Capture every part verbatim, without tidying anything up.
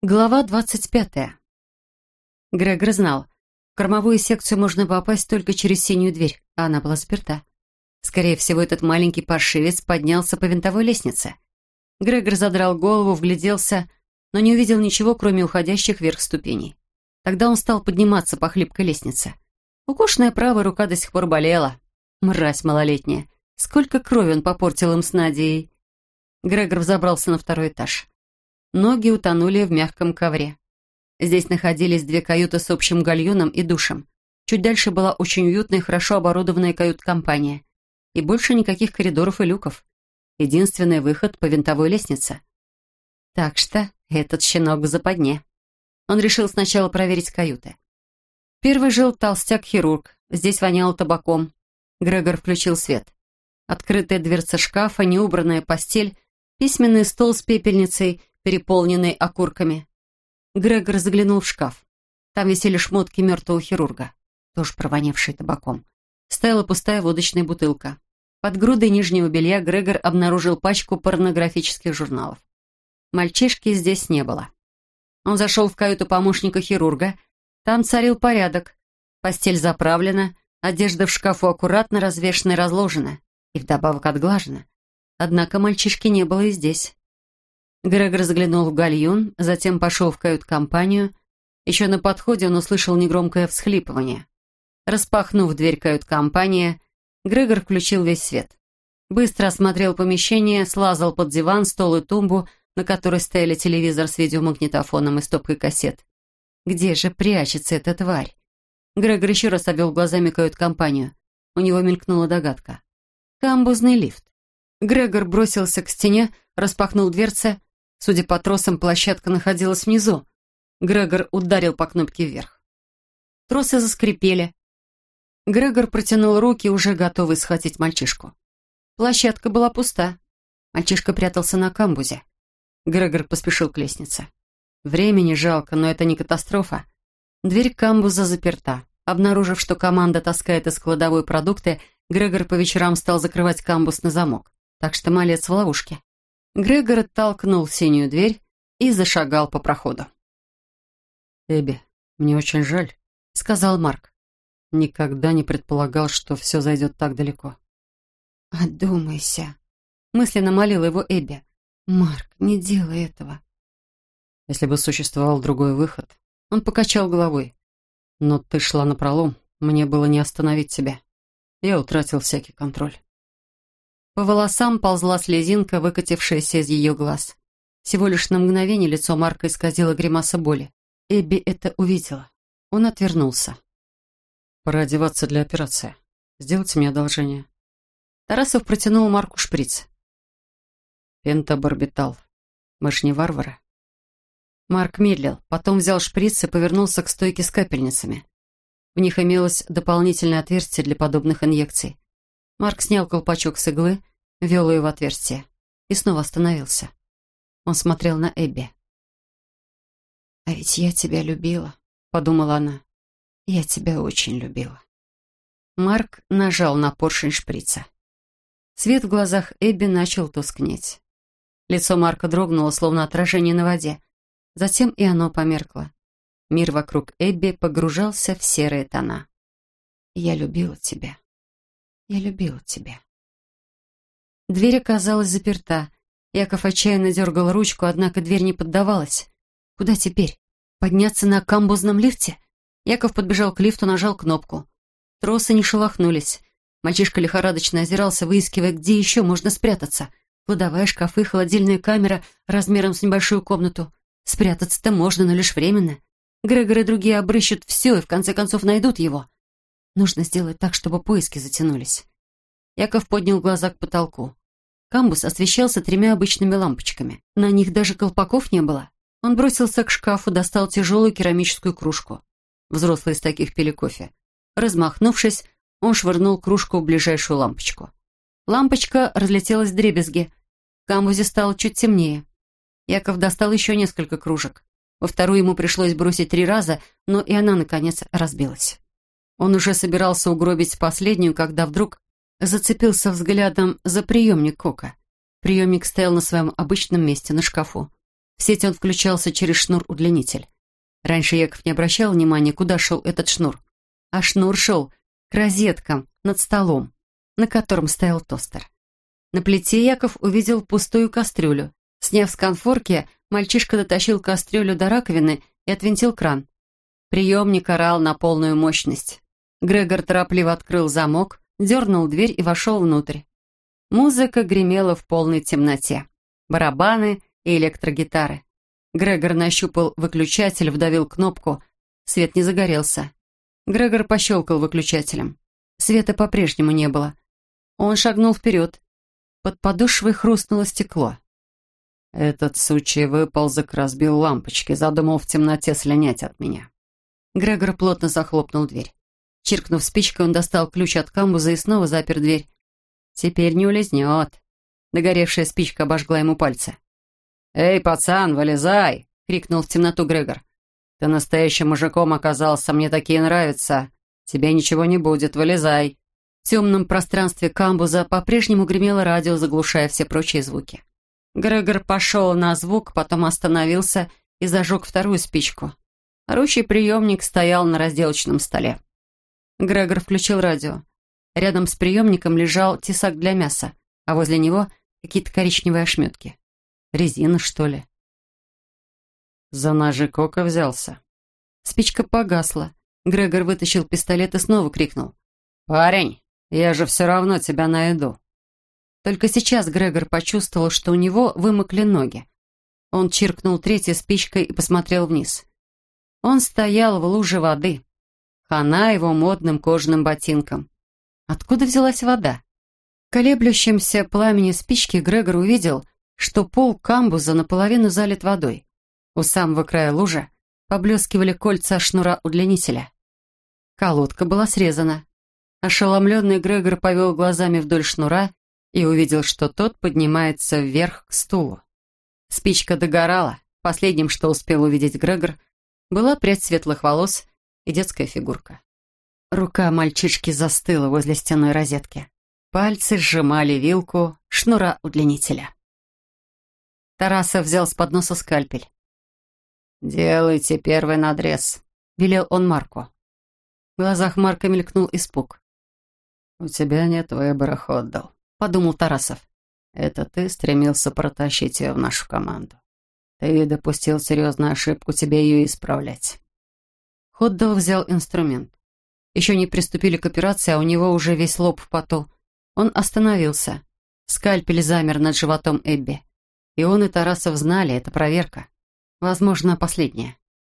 Глава двадцать пятая. Грегор знал, в кормовую секцию можно попасть только через синюю дверь, а она была заперта. Скорее всего, этот маленький паршивец поднялся по винтовой лестнице. Грегор задрал голову, вгляделся, но не увидел ничего, кроме уходящих вверх ступеней. Тогда он стал подниматься по хлипкой лестнице. Укушенная правая рука до сих пор болела. Мразь малолетняя. Сколько крови он попортил им с Надей. Грегор взобрался на второй этаж. Ноги утонули в мягком ковре. Здесь находились две каюты с общим гальюном и душем. Чуть дальше была очень уютная и хорошо оборудованная кают-компания. И больше никаких коридоров и люков. Единственный выход по винтовой лестнице. Так что этот щенок в западне. Он решил сначала проверить каюты. Первый жил толстяк-хирург. Здесь воняло табаком. Грегор включил свет. Открытая дверца шкафа, неубранная постель, письменный стол с пепельницей, переполненный окурками. Грегор заглянул в шкаф. Там висели шмотки мертвого хирурга, тоже провонявшие табаком. Стояла пустая водочная бутылка. Под грудой нижнего белья Грегор обнаружил пачку порнографических журналов. Мальчишки здесь не было. Он зашел в каюту помощника хирурга. Там царил порядок. Постель заправлена, одежда в шкафу аккуратно развешана и разложена, и вдобавок отглажена. Однако мальчишки не было и здесь. Грегор заглянул в гальюн, затем пошел в кают-компанию. Еще на подходе он услышал негромкое всхлипывание. Распахнув дверь кают-компании, Грегор включил весь свет. Быстро осмотрел помещение, слазал под диван, стол и тумбу, на которой стояли телевизор с видеомагнитофоном и стопкой кассет. Где же прячется эта тварь? Грегор еще раз обвел глазами кают-компанию. У него мелькнула догадка. Камбузный лифт. Грегор бросился к стене, распахнул дверцы. Судя по тросам, площадка находилась внизу. Грегор ударил по кнопке вверх. Тросы заскрипели. Грегор протянул руки, уже готовый схватить мальчишку. Площадка была пуста. Мальчишка прятался на камбузе. Грегор поспешил к лестнице. Времени жалко, но это не катастрофа. Дверь камбуза заперта. Обнаружив, что команда таскает из кладовой продукты, Грегор по вечерам стал закрывать камбуз на замок. Так что малец в ловушке. Грегор оттолкнул синюю дверь и зашагал по проходу. «Эбби, мне очень жаль», — сказал Марк. «Никогда не предполагал, что все зайдет так далеко». «Одумайся», — мысленно молила его Эбби. «Марк, не делай этого». «Если бы существовал другой выход...» Он покачал головой. «Но ты шла напролом, мне было не остановить тебя. Я утратил всякий контроль». По волосам ползла слезинка, выкатившаяся из ее глаз. Всего лишь на мгновение лицо Марка исказило гримаса боли. Эбби это увидела. Он отвернулся. «Пора одеваться для операции. Сделайте мне одолжение». Тарасов протянул Марку шприц. «Пентабарбитал. Мы ж не варвары». Марк медлил, потом взял шприц и повернулся к стойке с капельницами. В них имелось дополнительное отверстие для подобных инъекций. Марк снял колпачок с иглы, ввел ее в отверстие и снова остановился. Он смотрел на Эбби. «А ведь я тебя любила», — подумала она. «Я тебя очень любила». Марк нажал на поршень шприца. Свет в глазах Эбби начал тускнеть. Лицо Марка дрогнуло, словно отражение на воде. Затем и оно померкло. Мир вокруг Эбби погружался в серые тона. «Я любила тебя. Я любила тебя». Дверь оказалась заперта. Яков отчаянно дергал ручку, однако дверь не поддавалась. Куда теперь? Подняться на камбузном лифте? Яков подбежал к лифту, нажал кнопку. Тросы не шелохнулись. Мальчишка лихорадочно озирался, выискивая, где еще можно спрятаться. Кладовая, шкафы, холодильная камера размером с небольшую комнату. Спрятаться-то можно, но лишь временно. Грегор и другие обрыщут все и в конце концов найдут его. Нужно сделать так, чтобы поиски затянулись. Яков поднял глаза к потолку. Камбуз освещался тремя обычными лампочками. На них даже колпаков не было. Он бросился к шкафу, достал тяжелую керамическую кружку. Взрослые из таких пили кофе. Размахнувшись, он швырнул кружку в ближайшую лампочку. Лампочка разлетелась вдребезги. В камбузе стало чуть темнее. Яков достал еще несколько кружек. Во вторую ему пришлось бросить три раза, но и она, наконец, разбилась. Он уже собирался угробить последнюю, когда вдруг зацепился взглядом за приемник Кока. Приемник стоял на своем обычном месте, на шкафу. В сеть он включался через шнур-удлинитель. Раньше Яков не обращал внимания, куда шел этот шнур. А шнур шел к розеткам над столом, на котором стоял тостер. На плите Яков увидел пустую кастрюлю. Сняв с конфорки, мальчишка дотащил кастрюлю до раковины и отвинтил кран. Приемник орал на полную мощность. Грегор торопливо открыл замок, дернул дверь и вошел внутрь. Музыка гремела в полной темноте. Барабаны и электрогитары. Грегор нащупал выключатель, вдавил кнопку. Свет не загорелся. Грегор пощелкал выключателем. Света по-прежнему не было. Он шагнул вперед. Под подошвой хрустнуло стекло. Этот сучий выползок разбил лампочки, задумал в темноте слинять от меня. Грегор плотно захлопнул дверь. Чиркнув спичкой, он достал ключ от камбуза и снова запер дверь. Теперь не улизнет. Догоревшая спичка обожгла ему пальцы. «Эй, пацан, вылезай!» — крикнул в темноту Грегор. «Ты настоящим мужиком оказался, мне такие нравятся. Тебе ничего не будет, вылезай!» В темном пространстве камбуза по-прежнему гремело радио, заглушая все прочие звуки. Грегор пошел на звук, потом остановился и зажег вторую спичку. Орущий приемник стоял на разделочном столе. Грегор включил радио. Рядом с приемником лежал тесак для мяса, а возле него какие-то коричневые ошметки. Резина, что ли? За ножи Кока взялся. Спичка погасла. Грегор вытащил пистолет и снова крикнул. «Парень, я же все равно тебя найду». Только сейчас Грегор почувствовал, что у него вымокли ноги. Он чиркнул третьей спичкой и посмотрел вниз. Он стоял в луже воды. Хана его модным кожаным ботинкам. Откуда взялась вода? В колеблющемся пламени спички Грегор увидел, что пол камбуза наполовину залит водой. У самого края лужи поблескивали кольца шнура удлинителя. Колодка была срезана. Ошеломленный Грегор повел глазами вдоль шнура и увидел, что тот поднимается вверх к стулу. Спичка догорала. Последним, что успел увидеть Грегор, была прядь светлых волос и детская фигурка. Рука мальчишки застыла возле стенной розетки. Пальцы сжимали вилку шнура удлинителя. Тарасов взял с подноса скальпель. «Делайте первый надрез», — велел он Марку. В глазах Марка мелькнул испуг. «У тебя нет выбора, Ходдл», — подумал Тарасов. «Это ты стремился протащить ее в нашу команду. Ты допустил серьезную ошибку, тебе ее исправлять». Ходдл взял инструмент. Еще не приступили к операции, а у него уже весь лоб в поту. Он остановился. Скальпель замер над животом Эбби. И он и Тарасов знали, это проверка. Возможно, последняя.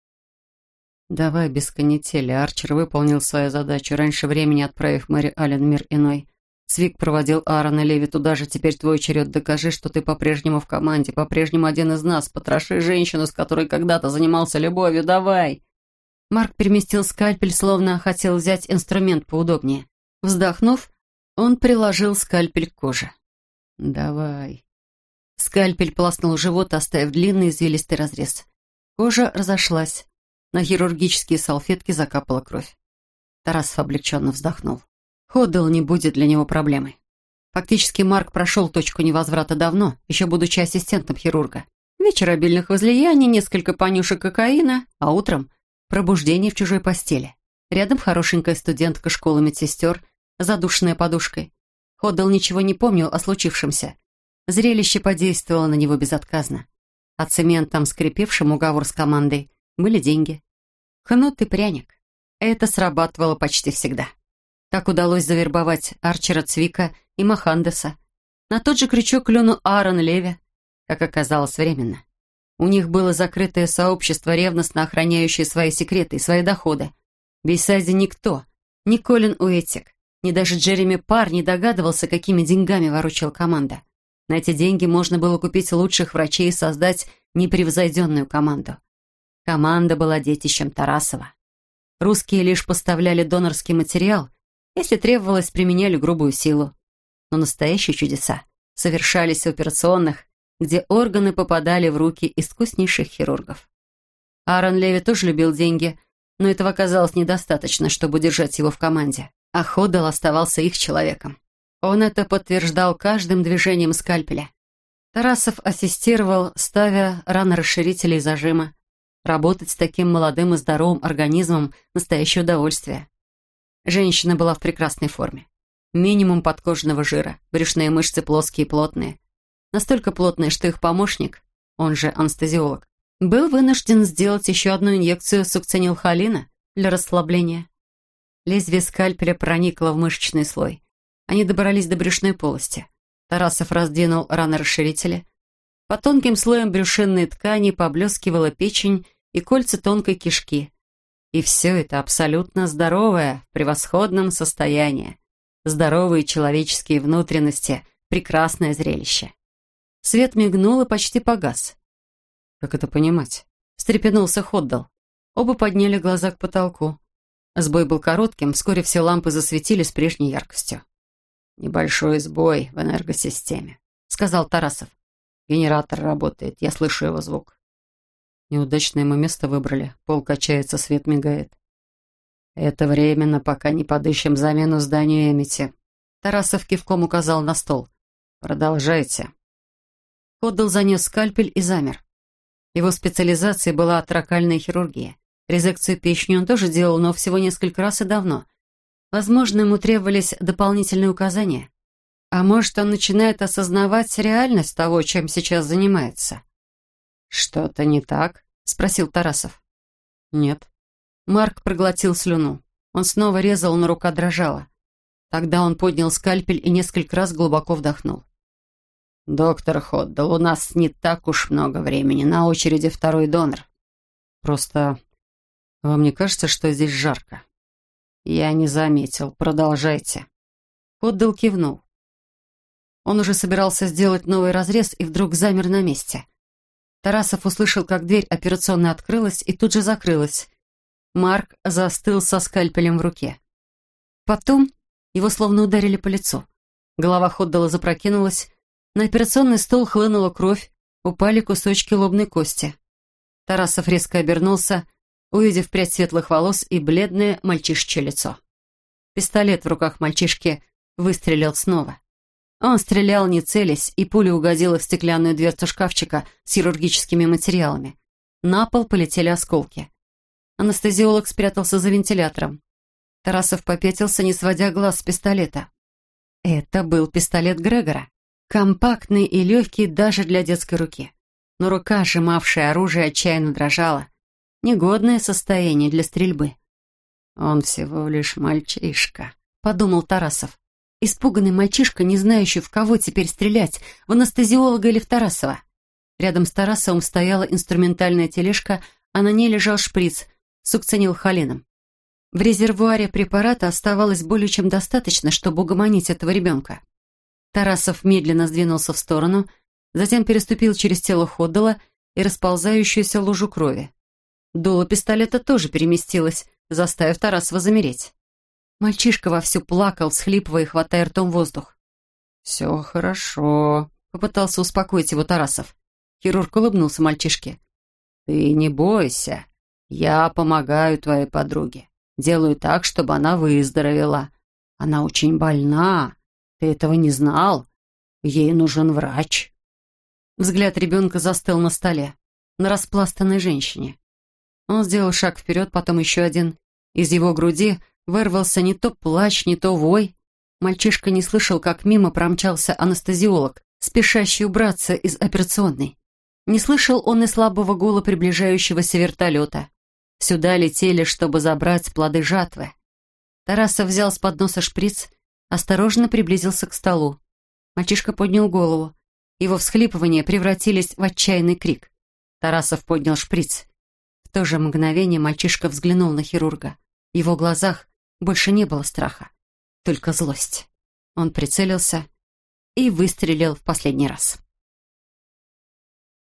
«Давай без канители». Арчер выполнил свою задачу, раньше времени отправив Мэри Аллен в мир иной. Свик проводил Аарона Леви туда же, теперь твой черед. Докажи, что ты по-прежнему в команде, по-прежнему один из нас. Потроши женщину, с которой когда-то занимался любовью. Давай!» Марк переместил скальпель, словно хотел взять инструмент поудобнее. Вздохнув, он приложил скальпель к коже. «Давай». Скальпель полоснул живот, оставив длинный извилистый разрез. Кожа разошлась. На хирургические салфетки закапала кровь. Тарасов облегченно вздохнул. Ходдл не будет для него проблемой. Фактически Марк прошел точку невозврата давно, еще будучи ассистентом хирурга. Вечер обильных возлияний, несколько понюшек кокаина, а утром пробуждение в чужой постели. Рядом хорошенькая студентка школы медсестер, задушенная подушкой. Ходдл ничего не помнил о случившемся. Зрелище подействовало на него безотказно. А цементом, скрепившим уговор с командой, были деньги. Кнут и пряник. Это срабатывало почти всегда. Так удалось завербовать Арчера Цвика и Махандеса. На тот же крючок клюнул Аарон Леви, как оказалось, временно. У них было закрытое сообщество, ревностно охраняющее свои секреты и свои доходы. В Бейсайде никто, ни Колин Уэттик, ни даже Джереми Парр не догадывался, какими деньгами ворочала команда. На эти деньги можно было купить лучших врачей и создать непревзойденную команду. Команда была детищем Тарасова. Русские лишь поставляли донорский материал, если требовалось, применяли грубую силу. Но настоящие чудеса совершались в операционных, где органы попадали в руки искуснейших хирургов. Аарон Леви тоже любил деньги, но этого оказалось недостаточно, чтобы удержать его в команде. А Ходдл оставался их человеком. Он это подтверждал каждым движением скальпеля. Тарасов ассистировал, ставя ранорасширители и зажимы. Работать с таким молодым и здоровым организмом – настоящее удовольствие. Женщина была в прекрасной форме. Минимум подкожного жира, брюшные мышцы плоские и плотные. Настолько плотные, что их помощник, он же анестезиолог, был вынужден сделать еще одну инъекцию сукцинилхолина для расслабления. Лезвие скальпеля проникло в мышечный слой. Они добрались до брюшной полости. Тарасов раздвинул ранорасширители. По тонким слоям брюшинной ткани поблескивала печень и кольца тонкой кишки. И все это абсолютно здоровое, в превосходном состоянии. Здоровые человеческие внутренности — прекрасное зрелище. Свет мигнул и почти погас. «Как это понимать?» — встрепенулся Ходдал. Оба подняли глаза к потолку. Сбой был коротким, вскоре все лампы засветились с прежней яркостью. «Небольшой сбой в энергосистеме», — сказал Тарасов. «Генератор работает, я слышу его звук». «Неудачное мы место выбрали. Пол качается, свет мигает». «Это временно, пока не подыщем замену зданию Эмити». Тарасов кивком указал на стол. «Продолжайте». Ходдал занес скальпель и замер. Его специализацией была тракальная хирургия. Резекцию печени он тоже делал, но всего несколько раз и давно. Возможно, ему требовались дополнительные указания. А может, он начинает осознавать реальность того, чем сейчас занимается. «Что-то не так?» — спросил Тарасов. «Нет». Марк проглотил слюну. Он снова резал, но рука дрожала. Тогда он поднял скальпель и несколько раз глубоко вдохнул. «Доктор Ходдал, у нас не так уж много времени. На очереди второй донор. Просто вам не кажется, что здесь жарко?» «Я не заметил. Продолжайте». Ходдал кивнул. Он уже собирался сделать новый разрез и вдруг замер на месте. Тарасов услышал, как дверь операционной открылась и тут же закрылась. Марк застыл со скальпелем в руке. Потом его словно ударили по лицу. Голова Ходдала запрокинулась, на операционный стол хлынула кровь, упали кусочки лобной кости. Тарасов резко обернулся, увидев прядь светлых волос и бледное мальчишечье лицо. Пистолет в руках мальчишки выстрелил снова. Он стрелял, не целясь, и пуля угодила в стеклянную дверцу шкафчика с хирургическими материалами. На пол полетели осколки. Анестезиолог спрятался за вентилятором. Тарасов попятился, не сводя глаз с пистолета. Это был пистолет Грегора. Компактный и легкий даже для детской руки. Но рука, сжимавшая оружие, отчаянно дрожала. Негодное состояние для стрельбы. «Он всего лишь мальчишка», — подумал Тарасов. Испуганный мальчишка, не знающий, в кого теперь стрелять, в анестезиолога или в Тарасова. Рядом с Тарасовым стояла инструментальная тележка, а на ней лежал шприц с сукцинилхолином. В резервуаре препарата оставалось более чем достаточно, чтобы угомонить этого ребенка. Тарасов медленно сдвинулся в сторону, затем переступил через тело Ходдала и расползающуюся лужу крови. Дуло пистолета тоже переместилось, заставив Тарасова замереть. Мальчишка вовсю плакал, всхлипывая и хватая ртом воздух. «Все хорошо», — попытался успокоить его Тарасов. Хирург улыбнулся мальчишке. «Ты не бойся. Я помогаю твоей подруге. Делаю так, чтобы она выздоровела. Она очень больна. Ты этого не знал? Ей нужен врач». Взгляд ребенка застыл на столе, на распластанной женщине. Он сделал шаг вперед, потом еще один. Из его груди вырвался не то плач, не то вой. Мальчишка не слышал, как мимо промчался анестезиолог, спешащий убраться из операционной. Не слышал он и слабого гула приближающегося вертолета. Сюда летели, чтобы забрать плоды жатвы. Тарасов взял с подноса шприц, осторожно приблизился к столу. Мальчишка поднял голову. Его всхлипывания превратились в отчаянный крик. Тарасов поднял шприц. В то же мгновение мальчишка взглянул на хирурга. В его глазах больше не было страха, только злость. Он прицелился и выстрелил в последний раз.